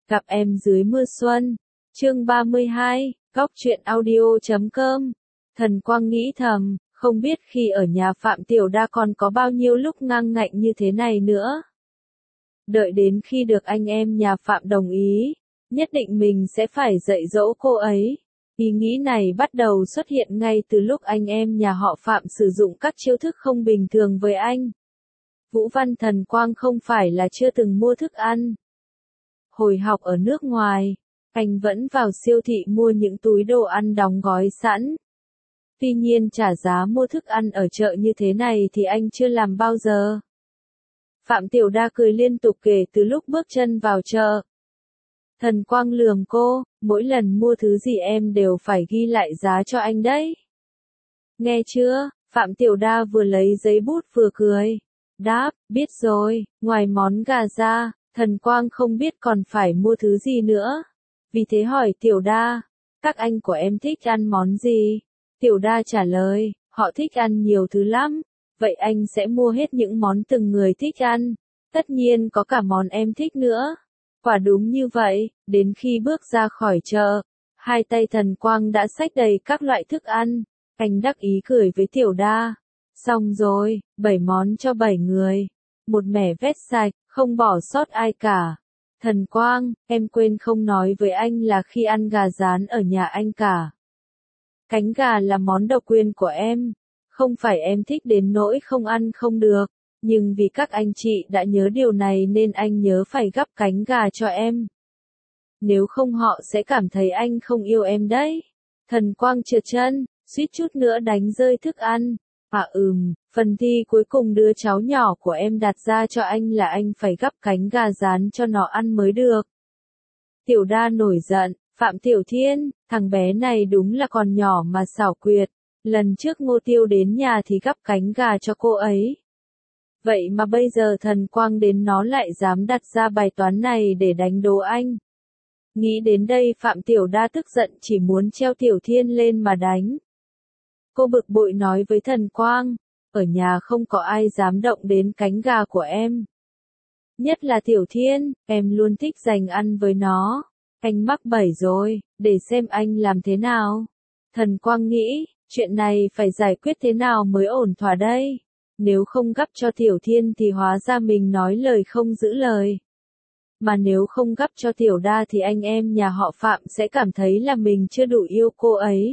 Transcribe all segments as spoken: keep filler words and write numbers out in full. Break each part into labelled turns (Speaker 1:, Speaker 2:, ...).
Speaker 1: Gặp em dưới mưa xuân. Chương ba mươi hai, góc truyện audio chấm com. Thần Quang nghĩ thầm, không biết khi ở nhà Phạm Tiểu Đa còn có bao nhiêu lúc ngang ngạnh như thế này nữa. Đợi đến khi được anh em nhà Phạm đồng ý, nhất định mình sẽ phải dạy dỗ cô ấy. Ý nghĩ này bắt đầu xuất hiện ngay từ lúc anh em nhà họ Phạm sử dụng các chiêu thức không bình thường với anh. Vũ Văn Thần Quang không phải là chưa từng mua thức ăn. Hồi học ở nước ngoài, anh vẫn vào siêu thị mua những túi đồ ăn đóng gói sẵn. Tuy nhiên trả giá mua thức ăn ở chợ như thế này thì anh chưa làm bao giờ. Phạm Tiểu Đa cười liên tục kể từ lúc bước chân vào chợ. Thần Quang lườm cô, mỗi lần mua thứ gì em đều phải ghi lại giá cho anh đấy. Nghe chưa? Phạm Tiểu Đa vừa lấy giấy bút vừa cười. Đáp, biết rồi, ngoài món gà ra, Thần Quang không biết còn phải mua thứ gì nữa. Vì thế hỏi Tiểu Đa, các anh của em thích ăn món gì? Tiểu Đa trả lời, họ thích ăn nhiều thứ lắm. Vậy anh sẽ mua hết những món từng người thích ăn. Tất nhiên có cả món em thích nữa. Quả đúng như vậy, đến khi bước ra khỏi chợ, hai tay Thần Quang đã xách đầy các loại thức ăn. Anh đắc ý cười với Tiểu Đa. Xong rồi, bảy món cho bảy người. Một mẻ vét sạch, không bỏ sót ai cả. Thần Quang, em quên không nói với anh là khi ăn gà rán ở nhà anh cả. Cánh gà là món độc quyền của em. Không phải em thích đến nỗi không ăn không được. Nhưng vì các anh chị đã nhớ điều này nên anh nhớ phải gắp cánh gà cho em. Nếu không họ sẽ cảm thấy anh không yêu em đấy. Thần Quang trượt chân, suýt chút nữa đánh rơi thức ăn. À ừm, phần thi cuối cùng đứa cháu nhỏ của em đặt ra cho anh là anh phải gắp cánh gà rán cho nó ăn mới được. Tiểu Đa nổi giận, Phạm Tiểu Thiên, thằng bé này đúng là còn nhỏ mà xảo quyệt. Lần trước Ngô Tiêu đến nhà thì gắp cánh gà cho cô ấy. Vậy mà bây giờ Thần Quang đến nó lại dám đặt ra bài toán này để đánh đố anh. Nghĩ đến đây Phạm Tiểu Đa tức giận chỉ muốn treo Tiểu Thiên lên mà đánh. Cô bực bội nói với Thần Quang, ở nhà không có ai dám động đến cánh gà của em. Nhất là Tiểu Thiên, em luôn thích dành ăn với nó. Anh mắc bẫy rồi, để xem anh làm thế nào. Thần Quang nghĩ, chuyện này phải giải quyết thế nào mới ổn thỏa đây. Nếu không gắp cho Tiểu Thiên thì hóa ra mình nói lời không giữ lời. Mà nếu không gắp cho Tiểu Đa thì anh em nhà họ Phạm sẽ cảm thấy là mình chưa đủ yêu cô ấy.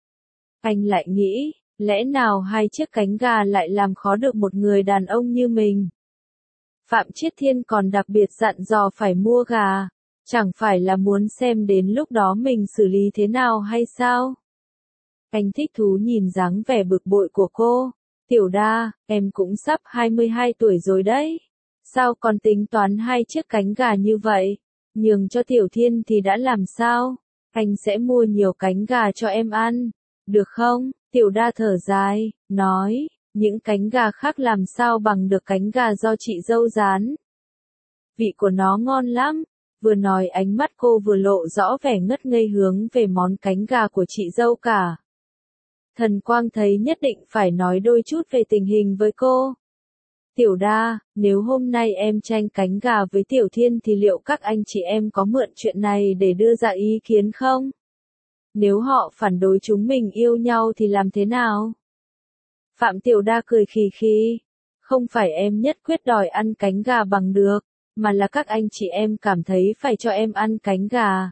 Speaker 1: Anh lại nghĩ, lẽ nào hai chiếc cánh gà lại làm khó được một người đàn ông như mình. Phạm Chiết Thiên còn đặc biệt dặn dò phải mua gà, chẳng phải là muốn xem đến lúc đó mình xử lý thế nào hay sao? Anh thích thú nhìn dáng vẻ bực bội của cô. Tiểu Đa, em cũng sắp hai mươi hai tuổi rồi đấy. Sao còn tính toán hai chiếc cánh gà như vậy? Nhường cho Tiểu Thiên thì đã làm sao? Anh sẽ mua nhiều cánh gà cho em ăn. Được không? Tiểu Đa thở dài, nói, những cánh gà khác làm sao bằng được cánh gà do chị dâu rán. Vị của nó ngon lắm. Vừa nói ánh mắt cô vừa lộ rõ vẻ ngất ngây hướng về món cánh gà của chị dâu cả. Thần Quang thấy nhất định phải nói đôi chút về tình hình với cô. Tiểu Đa, nếu hôm nay em tranh cánh gà với Tiểu Thiên thì liệu các anh chị em có mượn chuyện này để đưa ra ý kiến không? Nếu họ phản đối chúng mình yêu nhau thì làm thế nào? Phạm Tiểu Đa cười khì khì. Không phải em nhất quyết đòi ăn cánh gà bằng được, mà là các anh chị em cảm thấy phải cho em ăn cánh gà.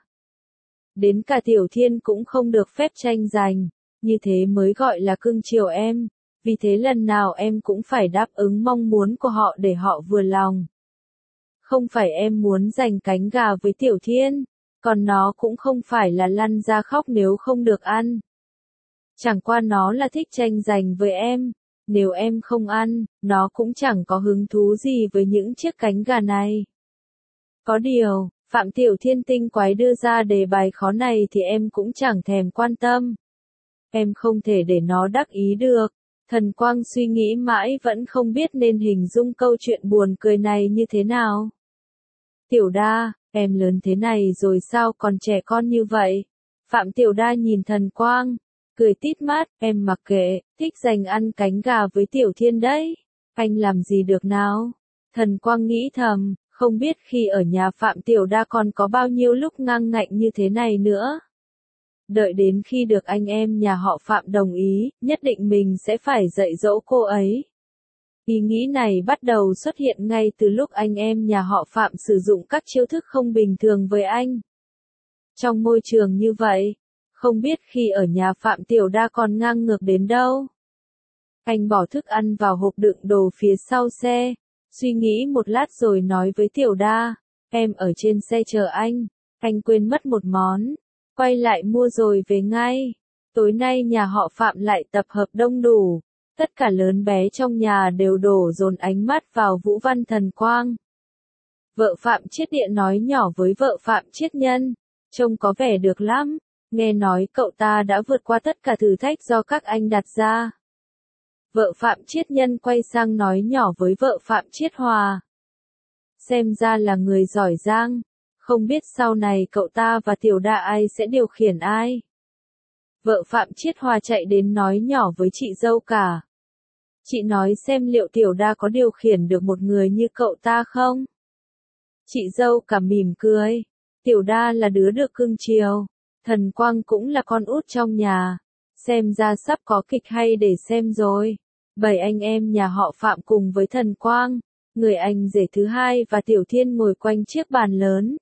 Speaker 1: Đến cả Tiểu Thiên cũng không được phép tranh giành, như thế mới gọi là cưng chiều em. Vì thế lần nào em cũng phải đáp ứng mong muốn của họ để họ vừa lòng. Không phải em muốn giành cánh gà với Tiểu Thiên, còn nó cũng không phải là lăn ra khóc nếu không được ăn. Chẳng qua nó là thích tranh giành với em. Nếu em không ăn, nó cũng chẳng có hứng thú gì với những chiếc cánh gà này. Có điều, Phạm Tiểu Thiên tinh quái đưa ra đề bài khó này thì em cũng chẳng thèm quan tâm. Em không thể để nó đắc ý được. Thần Quang suy nghĩ mãi vẫn không biết nên hình dung câu chuyện buồn cười này như thế nào. Tiểu Đa, em lớn thế này rồi sao còn trẻ con như vậy? Phạm Tiểu Đa nhìn Thần Quang, cười tít mắt, em mặc kệ, thích dành ăn cánh gà với Tiểu Thiên đấy. Anh làm gì được nào? Thần Quang nghĩ thầm, Không biết khi ở nhà Phạm Tiểu Đa còn có bao nhiêu lúc ngang ngạnh như thế này nữa. Đợi đến khi được anh em nhà họ Phạm đồng ý, nhất định mình sẽ phải dạy dỗ cô ấy. Ý nghĩ này bắt đầu xuất hiện ngay từ lúc anh em nhà họ Phạm sử dụng các chiêu thức không bình thường với anh. Trong môi trường như vậy, không biết khi ở nhà Phạm Tiểu Đa còn ngang ngược đến đâu. Anh bỏ thức ăn vào hộp đựng đồ phía sau xe, suy nghĩ một lát rồi nói với Tiểu Đa, em ở trên xe chờ anh, anh quên mất một món, quay lại mua rồi về ngay. Tối nay nhà họ Phạm lại tập hợp đông đủ, tất cả lớn bé trong nhà đều đổ dồn ánh mắt vào Vũ Văn Thần Quang. Vợ Phạm Chiết Điện nói nhỏ với vợ Phạm Chiết Nhân, trông có vẻ được lắm, nghe nói cậu ta đã vượt qua tất cả thử thách do các anh đặt ra. Vợ Phạm Chiết Nhân quay sang nói nhỏ với vợ Phạm Chiết Hòa. Xem ra là người giỏi giang, không biết sau này cậu ta và Tiểu Đa ai sẽ điều khiển ai. Vợ Phạm Chiết Hòa chạy đến nói nhỏ với chị dâu cả. Chị nói xem liệu Tiểu Đa có điều khiển được một người như cậu ta không? Chị dâu cả mỉm cười. Tiểu Đa là đứa được cưng chiều. Thần Quang cũng là con út trong nhà. Xem ra sắp có kịch hay để xem rồi. Bảy anh em nhà họ Phạm cùng với Thần Quang, người anh rể thứ hai và Tiểu Thiên ngồi quanh chiếc bàn lớn.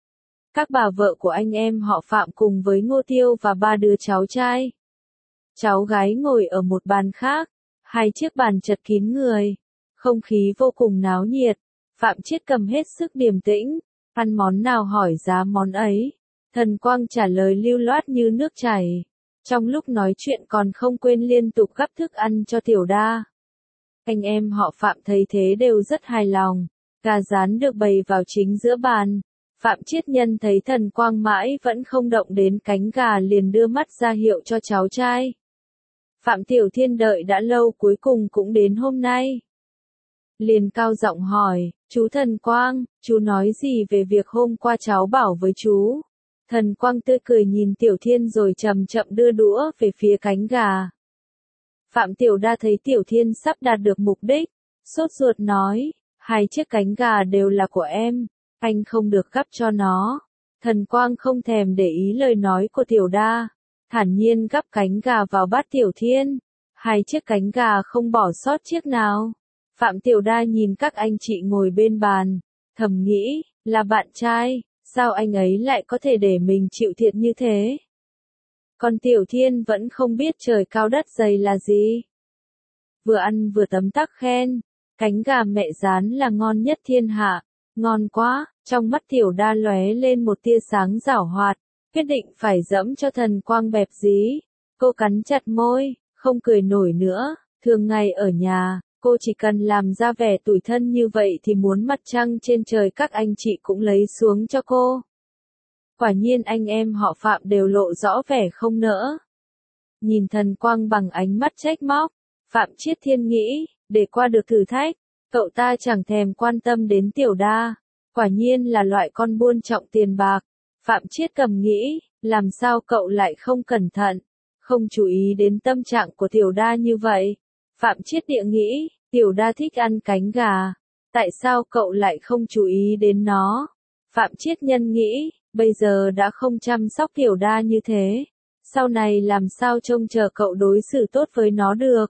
Speaker 1: Các bà vợ của anh em họ Phạm cùng với Ngô Tiêu và ba đứa cháu trai. Cháu gái ngồi ở một bàn khác, hai chiếc bàn chật kín người. Không khí vô cùng náo nhiệt. Phạm Chiết cầm hết sức điềm tĩnh, ăn món nào hỏi giá món ấy. Thần Quang trả lời lưu loát như nước chảy. Trong lúc nói chuyện còn không quên liên tục gắp thức ăn cho Tiểu Đa. Anh em họ Phạm thấy thế đều rất hài lòng. Gà rán được bày vào chính giữa bàn. Phạm Chiết Nhân thấy Thần Quang mãi vẫn không động đến cánh gà liền đưa mắt ra hiệu cho cháu trai. Phạm Tiểu Thiên đợi đã lâu cuối cùng cũng đến hôm nay. Liền cao giọng hỏi, chú Thần Quang, chú nói gì về việc hôm qua cháu bảo với chú? Thần Quang tươi cười nhìn Tiểu Thiên rồi chậm chậm đưa đũa về phía cánh gà. Phạm Tiểu Đa thấy Tiểu Thiên sắp đạt được mục đích, sốt ruột nói, hai chiếc cánh gà đều là của em, anh không được gắp cho nó. Thần Quang không thèm để ý lời nói của Tiểu Đa, thản nhiên gắp cánh gà vào bát Tiểu Thiên. Hai chiếc cánh gà không bỏ sót chiếc nào. Phạm Tiểu Đa nhìn các anh chị ngồi bên bàn, thầm nghĩ, là bạn trai, sao anh ấy lại có thể để mình chịu thiệt như thế? Còn Tiểu Thiên vẫn không biết trời cao đất dày là gì. Vừa ăn vừa tấm tắc khen, cánh gà mẹ rán là ngon nhất thiên hạ, ngon quá, trong mắt Tiểu Đa lóe lên một tia sáng giảo hoạt, quyết định phải dẫm cho Thần Quang bẹp dí. Cô cắn chặt môi, không cười nổi nữa, thường ngày ở nhà, cô chỉ cần làm ra vẻ tủi thân như vậy thì muốn mặt trăng trên trời các anh chị cũng lấy xuống cho cô. Quả nhiên anh em họ Phạm đều lộ rõ vẻ không nỡ. Nhìn Thần Quang bằng ánh mắt trách móc, Phạm Chiết Thiên nghĩ, để qua được thử thách, cậu ta chẳng thèm quan tâm đến Tiểu Đa, quả nhiên là loại con buôn trọng tiền bạc. Phạm Chiết cầm nghĩ, làm sao cậu lại không cẩn thận, không chú ý đến tâm trạng của Tiểu Đa như vậy. Phạm Chiết địa nghĩ, Tiểu Đa thích ăn cánh gà, tại sao cậu lại không chú ý đến nó? Phạm Chiết Nhân nghĩ, bây giờ đã không chăm sóc Tiểu Đa như thế, sau này làm sao trông chờ cậu đối xử tốt với nó được?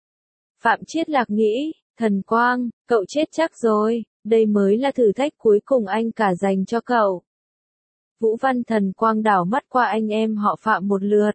Speaker 1: Phạm Chiết Lạc nghĩ, Thần Quang, cậu chết chắc rồi, đây mới là thử thách cuối cùng anh cả dành cho cậu. Vũ Văn Thần Quang đảo mắt qua anh em họ Phạm một lượt.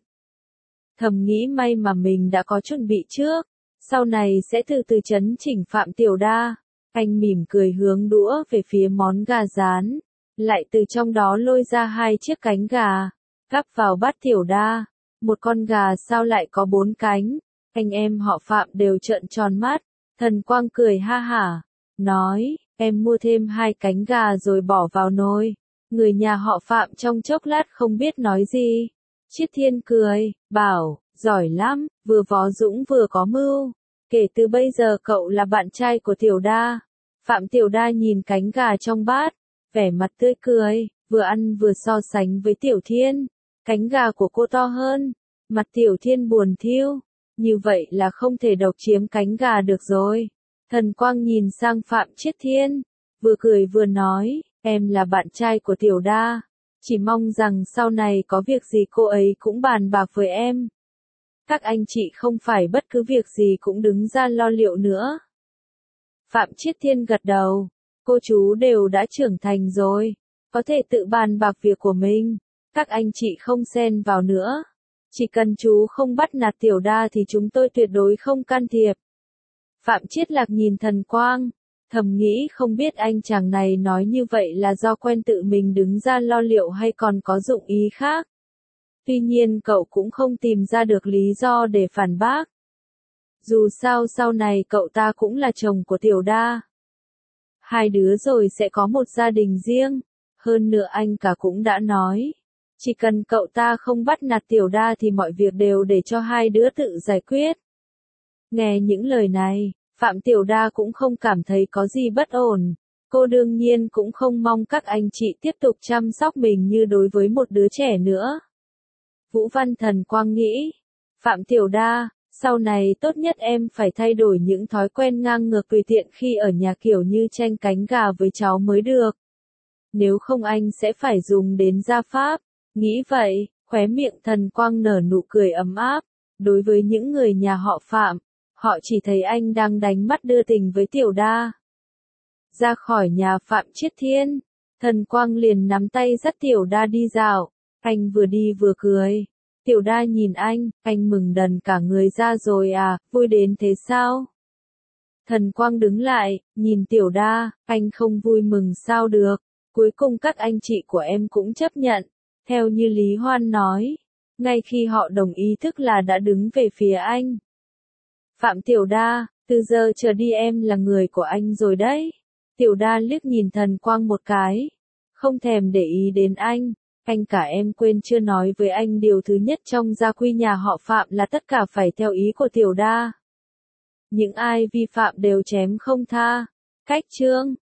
Speaker 1: Thầm nghĩ may mà mình đã có chuẩn bị trước, sau này sẽ từ từ chấn chỉnh Phạm Tiểu Đa. Anh mỉm cười hướng đũa về phía món gà rán, lại từ trong đó lôi ra hai chiếc cánh gà, gắp vào bát Tiểu Đa. Một con gà sao lại có bốn cánh? Anh em họ Phạm đều trợn tròn mắt. Thần Quang cười ha hả, nói, em mua thêm hai cánh gà rồi bỏ vào nồi. Người nhà họ Phạm trong chốc lát không biết nói gì. Chiết Thiên cười, bảo, giỏi lắm, vừa võ dũng vừa có mưu. Kể từ bây giờ cậu là bạn trai của Tiểu Đa. Phạm Tiểu Đa nhìn cánh gà trong bát, vẻ mặt tươi cười, vừa ăn vừa so sánh với Tiểu Thiên. Cánh gà của cô to hơn, mặt Tiểu Thiên buồn thiu. Như vậy là không thể độc chiếm cánh gà được rồi. Thần Quang nhìn sang Phạm Chiết Thiên, vừa cười vừa nói, em là bạn trai của Tiểu Đa, chỉ mong rằng sau này có việc gì cô ấy cũng bàn bạc với em. Các anh chị không phải bất cứ việc gì cũng đứng ra lo liệu nữa. Phạm Chiết Thiên gật đầu, cô chú đều đã trưởng thành rồi, có thể tự bàn bạc việc của mình, các anh chị không xen vào nữa. Chỉ cần chú không bắt nạt Tiểu Đa thì chúng tôi tuyệt đối không can thiệp. Phạm Chiết Lạc nhìn Thần Quang, thầm nghĩ không biết anh chàng này nói như vậy là do quen tự mình đứng ra lo liệu hay còn có dụng ý khác. Tuy nhiên cậu cũng không tìm ra được lý do để phản bác. Dù sao sau này cậu ta cũng là chồng của Tiểu Đa. Hai đứa rồi sẽ có một gia đình riêng, hơn nữa anh cả cũng đã nói. Chỉ cần cậu ta không bắt nạt Tiểu Đa thì mọi việc đều để cho hai đứa tự giải quyết. Nghe những lời này, Phạm Tiểu Đa cũng không cảm thấy có gì bất ổn. Cô đương nhiên cũng không mong các anh chị tiếp tục chăm sóc mình như đối với một đứa trẻ nữa. Vũ Văn Thần Quang nghĩ, Phạm Tiểu Đa, sau này tốt nhất em phải thay đổi những thói quen ngang ngược tùy tiện khi ở nhà kiểu như tranh cánh gà với cháu mới được. Nếu không anh sẽ phải dùng đến gia pháp. Nghĩ vậy, khóe miệng Thần Quang nở nụ cười ấm áp. Đối với những người nhà họ Phạm, họ chỉ thấy anh đang đánh mắt đưa tình với Tiểu Đa. Ra khỏi nhà Phạm Chiết Thiên, Thần Quang liền nắm tay dắt Tiểu Đa đi dạo. Anh vừa đi vừa cười. Tiểu Đa nhìn anh, anh mừng đần cả người ra rồi à, vui đến thế sao? Thần Quang đứng lại, nhìn Tiểu Đa, anh không vui mừng sao được. Cuối cùng các anh chị của em cũng chấp nhận. Theo như Lý Hoan nói, ngay khi họ đồng ý thức là đã đứng về phía anh. Phạm Tiểu Đa, từ giờ trở đi em là người của anh rồi đấy. Tiểu Đa liếc nhìn Thần Quang một cái, không thèm để ý đến anh. Anh cả em quên chưa nói với anh điều thứ nhất trong gia quy nhà họ Phạm là tất cả phải theo ý của Tiểu Đa. Những ai vi phạm đều chém không tha. Cách chương